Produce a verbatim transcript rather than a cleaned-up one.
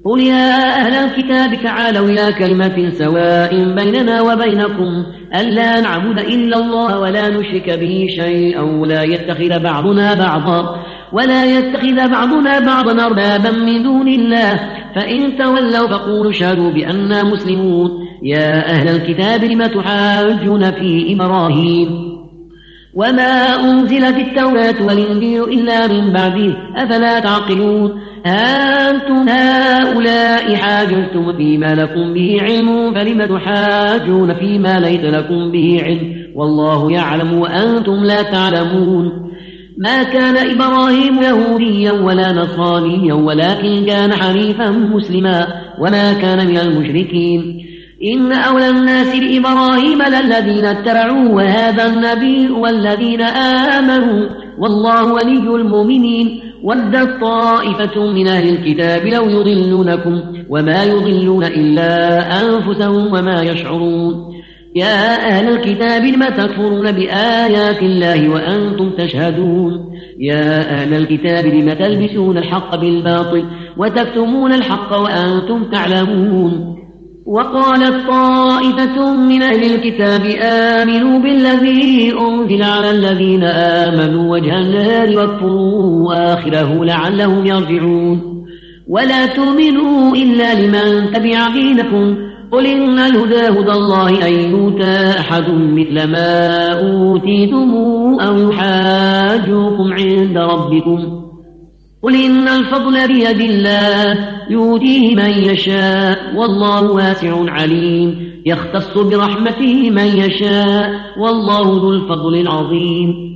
قل يا أهل الكتاب تعالوا إلى كلمة سواء بيننا وبينكم ألا نعبد إلا الله ولا نشرك به شيئا ولا يتخذ بعضنا بعضا ولا يتخذ بعضنا بعضا أربابا من دون الله فإن تولوا فقولوا اشهدوا بأننا مسلمون. يا أهل الكتاب لم تحاجون في إبراهيم وما أنزلت التوراة والإنجيل إلا من بعده أفلا تعقلون. أنتم هؤلاء حاججتم فيما لكم به علم فلم تحاجون فيما ليس لكم به علم والله يعلم وأنتم لا تعلمون. ما كان إبراهيم يهوديا ولا نصرانيا ولكن كان حنيفا مسلما وما كان من المشركين. إن أولى الناس بإبراهيم للذين اتبعوه وهذا النبي والذين آمنوا والله ولي المؤمنين. ودت طائفة من أهل الكتاب لو يضلونكم وما يضلون إلا أنفسهم وما يشعرون. يا أهل الكتاب لم تكفرون بآيات الله وأنتم تشهدون. يا أهل الكتاب لم تلبسون الحق بالباطل وتكتمون الحق وأنتم تعلمون. وقالت طائفة من أهل الكتاب آمنوا بالذي أنزل على الذين آمنوا وجه النهار واكفروا آخره لعلهم يرجعون. ولا تؤمنوا إلا لمن تبع دينكم قل إن الهدى هدى الله أن يؤتى أحد مثل ما أوتيتم أو يحاجوكم عند ربكم قل إن الفضل بيد الله يؤتيه من يشاء والله واسع عليم يختص برحمته من يشاء والله ذو الفضل العظيم.